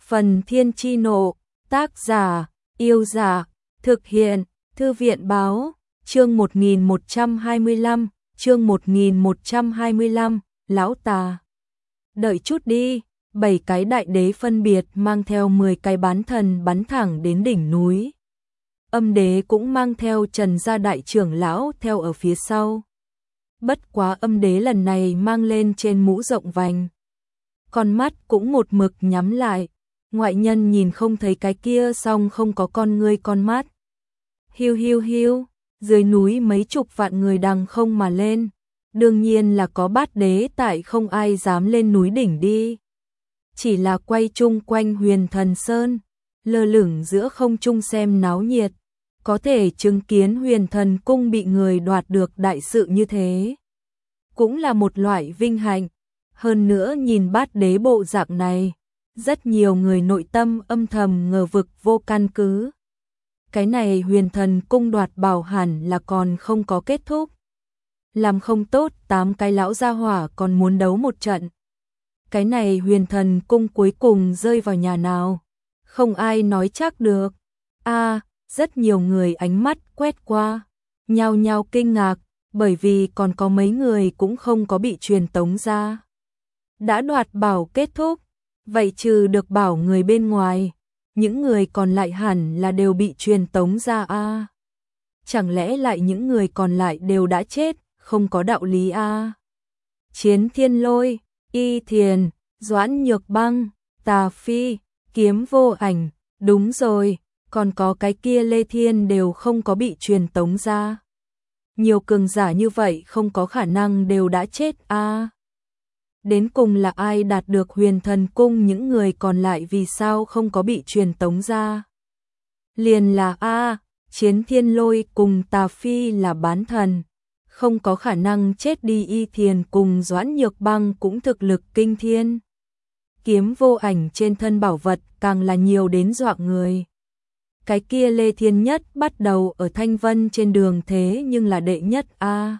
Phần Thiên Chi Nộ, tác giả, Yêu Giả, thực hiện, Thư viện Báo, chương 1125, Lão Tà. Đợi chút đi, 7 cái đại đế phân biệt mang theo 10 cái bán thần bắn thẳng đến đỉnh núi. Âm đế cũng mang theo Trần gia đại trưởng lão theo ở phía sau. Bất quá âm đế lần này mang lên trên mũ rộng vành. Con mắt cũng một mực nhắm lại, ngoại nhân nhìn không thấy cái kia song không có con ngươi con mắt. Hiu hiu hiu, dưới núi mấy chục vạn người đằng không mà lên, đương nhiên là có bát đế tại không ai dám lên núi đỉnh đi. Chỉ là quay chung quanh Huyền Thần Sơn, lơ lửng giữa không trung xem náo nhiệt, có thể chứng kiến Huyền Thần Cung bị người đoạt được đại sự như thế. Cũng là một loại vinh hạnh, hơn nữa nhìn bát đế bộ dạng này, rất nhiều người nội tâm âm thầm ngờ vực vô căn cứ. Cái này Huyền Thần Cung đoạt bảo hẳn là còn không có kết thúc. Làm không tốt 8 cái lão gia hỏa còn muốn đấu một trận. Cái này Huyền Thần Cung cuối cùng rơi vào nhà nào? Không ai nói chắc được. Rất nhiều người ánh mắt quét qua, nhao nhao kinh ngạc, bởi vì còn có mấy người cũng không có bị truyền tống ra. Đã đoạt bảo kết thúc, vậy trừ được bảo người bên ngoài, những người còn lại hẳn là đều bị truyền tống ra a. Chẳng lẽ lại những người còn lại đều đã chết, không có đạo lý a. Chiến Thiên Lôi, Y Thiền, Doãn Nhược Băng, Tà Phi, Kiếm Vô Ảnh, đúng rồi, còn có cái kia Lê Thiên đều không có bị truyền tống ra. Nhiều cường giả như vậy không có khả năng đều đã chết a. Đến cùng là ai đạt được Huyền Thần Cung, những người còn lại vì sao không có bị truyền tống ra? Liền là Chiến Thiên Lôi cùng Tà Phi là bán thần, không có khả năng chết đi. Y Thiền cùng Doãn Nhược Băng cũng thực lực kinh thiên. Kiếm Vô Ảnh trên thân bảo vật càng là nhiều đến dọa người. Cái kia Lê Thiên Nhất bắt đầu ở Thanh Vân trên đường thế nhưng là đệ nhất a.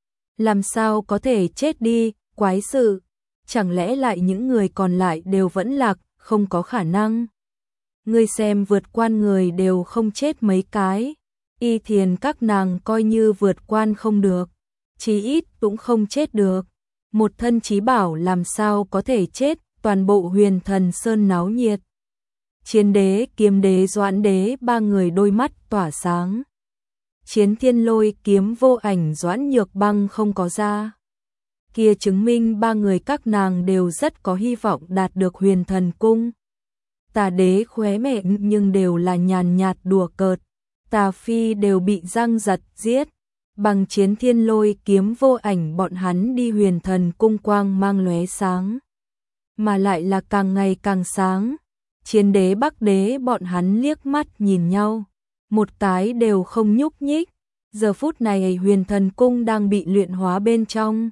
Làm sao có thể chết đi, quái sự. Chẳng lẽ lại những người còn lại đều vẫn lạc, không có khả năng. Ngươi xem vượt quan người đều không chết mấy cái. Y Thiền các nàng coi như vượt quan không được, chí ít cũng không chết được. Một thân chí bảo làm sao có thể chết, toàn bộ Huyền Thần Sơn náo nhiệt. Chiến đế, Kiếm đế, Doãn đế ba người đôi mắt tỏa sáng. Chiến Thiên Lôi, Kiếm Vô Ảnh, Doãn Nhược Băng không có ra. Kia chứng minh ba người các nàng đều rất có hy vọng đạt được Huyền Thần Cung. Tà đế khóe miệng nhưng đều là nhàn nhạt đùa cợt. Tà Phi đều bị răng giật giết. Bằng Chiến Thiên Lôi, Kiếm Vô Ảnh bọn hắn đi Huyền Thần Cung quang mang lóe sáng. Mà lại là càng ngày càng sáng. Chiến đế, Bắc đế bọn hắn liếc mắt nhìn nhau, một cái đều không nhúc nhích. Giờ phút này Huyền Thần Cung đang bị luyện hóa bên trong,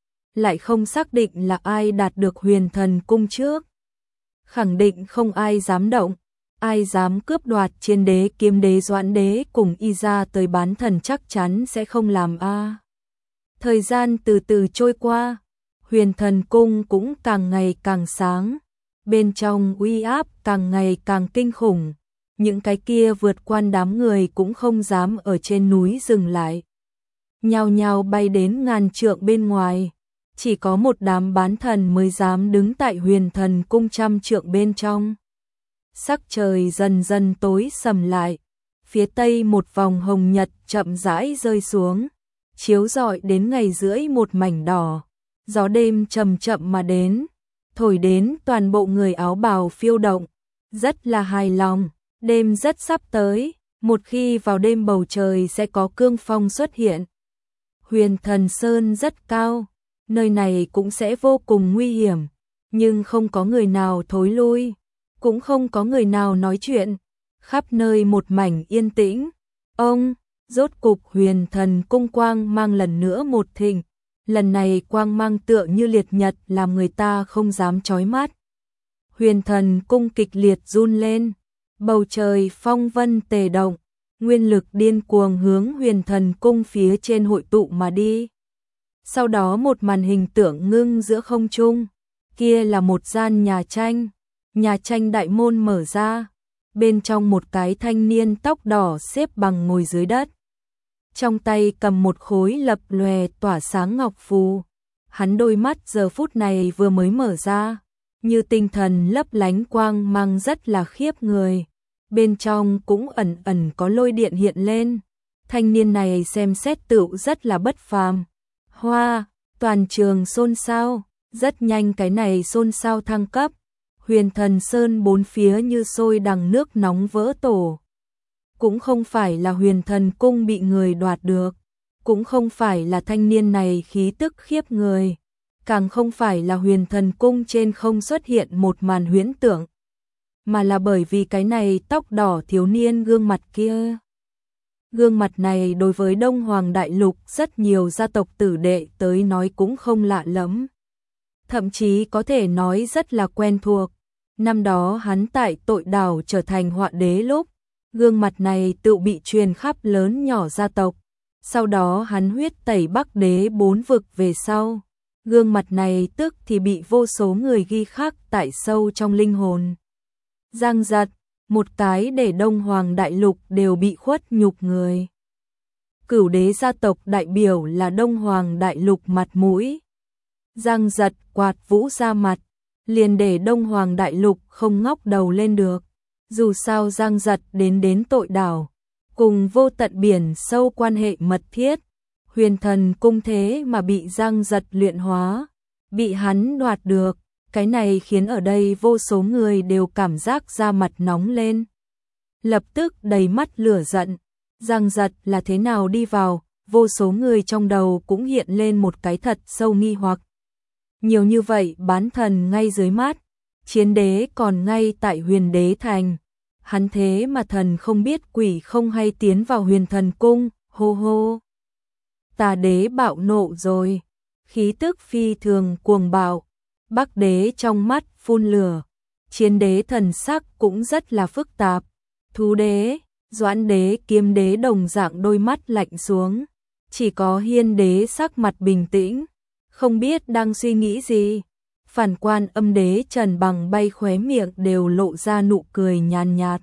lại không xác định là ai đạt được Huyền Thần Cung trước. Khẳng định không ai dám động, ai dám cướp đoạt. Chiến đế, Kiếm đế, Doãn đế cùng Y ra tới bán thần chắc chắn sẽ không làm a. Thời gian từ từ trôi qua, Huyền Thần Cung cũng càng ngày càng sáng. Bên trong uy áp càng ngày càng kinh khủng, những cái kia vượt quan đám người cũng không dám ở trên núi dừng lại. Nhao nhao bay đến ngàn trượng bên ngoài, chỉ có một đám bán thần mới dám đứng tại Huyền Thần Cung trăm trượng bên trong. Sắc trời dần dần tối sầm lại, phía tây một vòng hồng nhật chậm rãi rơi xuống, chiếu rọi đến ngày rưỡi một mảnh đỏ. Gió đêm chậm chậm mà đến, thổi đến toàn bộ người áo bào phiêu động, rất là hài lòng. Đêm rất sắp tới, một khi vào đêm bầu trời sẽ có cương phong xuất hiện. Huyền Thần Sơn rất cao, nơi này cũng sẽ vô cùng nguy hiểm, nhưng không có người nào thối lui, cũng không có người nào nói chuyện, khắp nơi một mảnh yên tĩnh. Rốt cục Huyền Thần Cung quang mang lần nữa một thịnh. Lần này quang mang tựa như liệt nhật làm người ta không dám chói mắt. Huyền Thần Cung kịch liệt run lên, bầu trời phong vân tề động, nguyên lực điên cuồng hướng Huyền Thần Cung phía trên hội tụ mà đi. Sau đó một màn hình tượng ngưng giữa không trung, kia là một gian nhà tranh, Nhà tranh đại môn mở ra, bên trong một cái thanh niên tóc đỏ xếp bằng ngồi dưới đất. Trong tay cầm một khối lập lòe tỏa sáng ngọc phù. Hắn đôi mắt giờ phút này vừa mới mở ra, như tinh thần lấp lánh quang mang rất là khiếp người. Bên trong cũng ẩn ẩn có lôi điện hiện lên. Thanh niên này xem xét tựu rất là bất phàm. Hoa, toàn trường xôn xao, rất nhanh cái này xôn xao thăng cấp. Huyền Thần Sơn bốn phía như sôi đằng nước nóng vỡ tổ. Cũng không phải là Huyền Thần Cung bị người đoạt được, cũng không phải là thanh niên này khí tức khiếp người, càng không phải là Huyền Thần Cung trên không xuất hiện một màn huyễn tưởng, mà là bởi vì cái này tóc đỏ thiếu niên gương mặt kia. Gương mặt này đối với Đông Hoàng Đại Lục rất nhiều gia tộc tử đệ tới nói cũng không lạ lắm. Thậm chí có thể nói rất là quen thuộc. Năm đó hắn tại Tội Đảo trở thành họa đế lúc, gương mặt này tự bị truyền khắp lớn nhỏ gia tộc. Sau đó hắn huyết tẩy Bắc Đế 4 vực về sau. Gương mặt này tức thì bị vô số người ghi khắc tại sâu trong linh hồn. Giang Giật, một cái để Đông Hoàng Đại Lục đều bị khuất nhục người. Cửu đế gia tộc đại biểu là Đông Hoàng Đại Lục mặt mũi. Giang Giật quạt vũ ra mặt, liền để Đông Hoàng Đại Lục không ngóc đầu lên được. Dù sao Giang Giật đến Tội Đảo, cùng vô tận biển sâu quan hệ mật thiết. Huyền Thần Cung thế mà bị Giang Giật luyện hóa, bị hắn đoạt được. Cái này khiến ở đây vô số người đều cảm giác da mặt nóng lên. Lập tức đầy mắt lửa giận. Giang Giật là thế nào đi vào, vô số người trong đầu cũng hiện lên một cái thật sâu nghi hoặc. Nhiều như vậy bán thần ngay dưới mắt, chiến đế còn ngay tại Huyền Đế Thành. Hắn thế mà thần không biết quỷ không hay tiến vào Huyền Thần Cung, hô hô. Tà đế bạo nộ rồi, khí tức phi thường cuồng bạo. Bắc đế trong mắt phun lửa, chiến đế thần sắc cũng rất là phức tạp. Thú đế, Doãn đế, Kiếm đế đồng dạng đôi mắt lạnh xuống. Chỉ có Hiên đế sắc mặt bình tĩnh, không biết đang suy nghĩ gì. Phản Quan Âm đế Trần Bằng bay khóe miệng đều lộ ra nụ cười nhàn nhạt.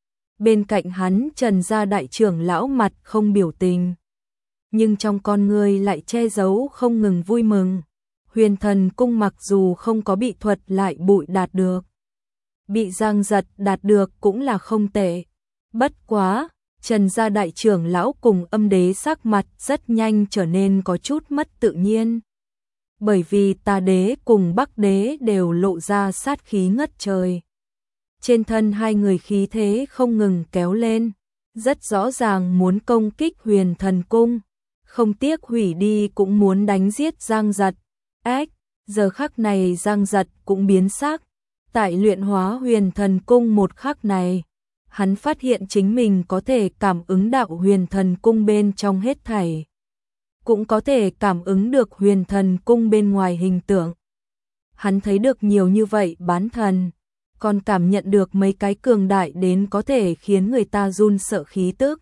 Bên cạnh hắn Trần gia đại trưởng lão mặt không biểu tình, nhưng trong con người lại che giấu không ngừng vui mừng. Huyền Thần Cung mặc dù không có bị thuật lại bụi đạt được, bị Giang Giật đạt được cũng là không tệ. Bất quá, Trần gia đại trưởng lão cùng Âm đế sắc mặt rất nhanh trở nên có chút mất tự nhiên. Bởi vì Tà đế cùng Bắc đế đều lộ ra sát khí ngất trời. Trên thân hai người khí thế không ngừng kéo lên, rất rõ ràng muốn công kích Huyền Thần Cung, không tiếc hủy đi cũng muốn đánh giết Giang Giật. Ách, giờ khắc này Giang Giật cũng biến sắc. Tại luyện hóa Huyền Thần Cung một khắc này, hắn phát hiện chính mình có thể cảm ứng đạo Huyền Thần Cung bên trong hết thảy, cũng có thể cảm ứng được Huyền Thần Cung bên ngoài hình tượng. Hắn thấy được nhiều như vậy bán thần, còn cảm nhận được mấy cái cường đại đến có thể khiến người ta run sợ khí tức.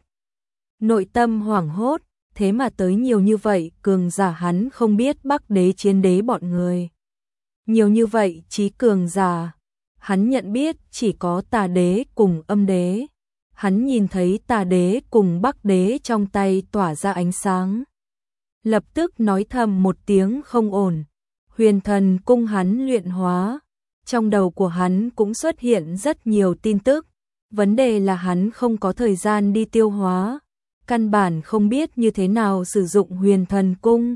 Nội tâm hoảng hốt, thế mà tới nhiều như vậy cường giả hắn không biết Bắc đế chiến đế bọn người. Nhiều như vậy chí cường giả, hắn nhận biết chỉ có Tà đế cùng Âm đế. Hắn nhìn thấy Tà đế cùng Bắc đế trong tay tỏa ra ánh sáng, lập tức nói thầm một tiếng không ổn. Huyền Thần Cung hắn luyện hóa, trong đầu của hắn cũng xuất hiện rất nhiều tin tức. Vấn đề là hắn không có thời gian đi tiêu hóa, căn bản không biết như thế nào sử dụng Huyền Thần Cung.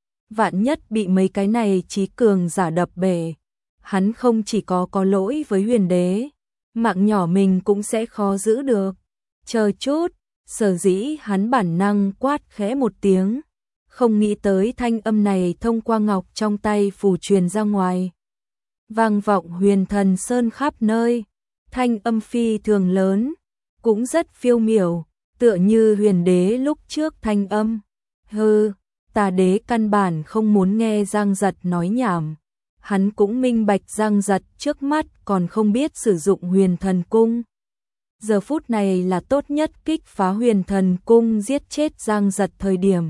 Vạn nhất bị mấy cái này chí cường giả đập bể, hắn không chỉ có lỗi với Huyền đế, mạng nhỏ mình cũng sẽ khó giữ được. Chờ chút, sở dĩ hắn bản năng quát khẽ một tiếng, không nghĩ tới thanh âm này thông qua ngọc trong tay phù truyền ra ngoài, vang vọng Huyền Thần Sơn khắp nơi. Thanh âm phi thường lớn, cũng rất phiêu miểu, tựa như Huyền đế lúc trước thanh âm. Hừ, Tà đế căn bản không muốn nghe Giang Giật nói nhảm. Hắn cũng minh bạch Giang Giật trước mắt còn không biết sử dụng Huyền Thần Cung. Giờ phút này là tốt nhất kích phá Huyền Thần Cung giết chết Giang Giật thời điểm.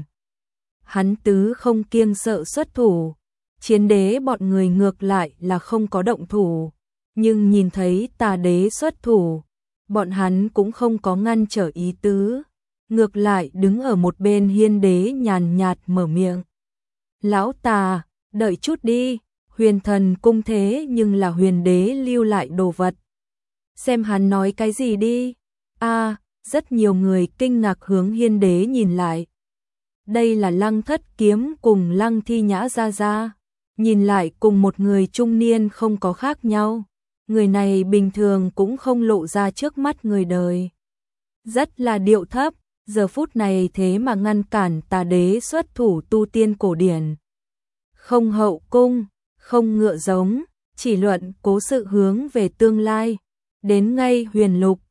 Hắn tứ không kiêng sợ xuất thủ, chiến đế bọn người ngược lại là không có động thủ. nhưng nhìn thấy Tà đế xuất thủ, bọn hắn cũng không có ngăn trở ý tứ, ngược lại đứng ở một bên Hiên đế nhàn nhạt mở miệng. Lão Tà, đợi chút đi, Huyền Thần cung thế nhưng là Huyền đế lưu lại đồ vật. Xem hắn nói cái gì đi. Rất nhiều người kinh ngạc hướng Hiên đế nhìn lại. Đây là Lăng Thất Kiếm cùng Lăng Thi Nhã ra ra, nhìn lại cùng một người trung niên không có khác nhau. Người này bình thường cũng không lộ ra trước mắt người đời. Rất là điệu thấp, giờ phút này thế mà ngăn cản Tà đế xuất thủ tu tiên cổ điển. Không hậu cung, không ngựa giống, chỉ luận cố sự hướng về tương lai. Đến ngay Huyền Lục,